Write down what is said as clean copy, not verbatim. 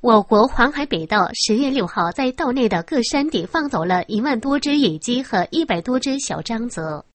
我国黄海北道10月6号在道内的各山顶放走了1万多只野鸡和100多只小獐子。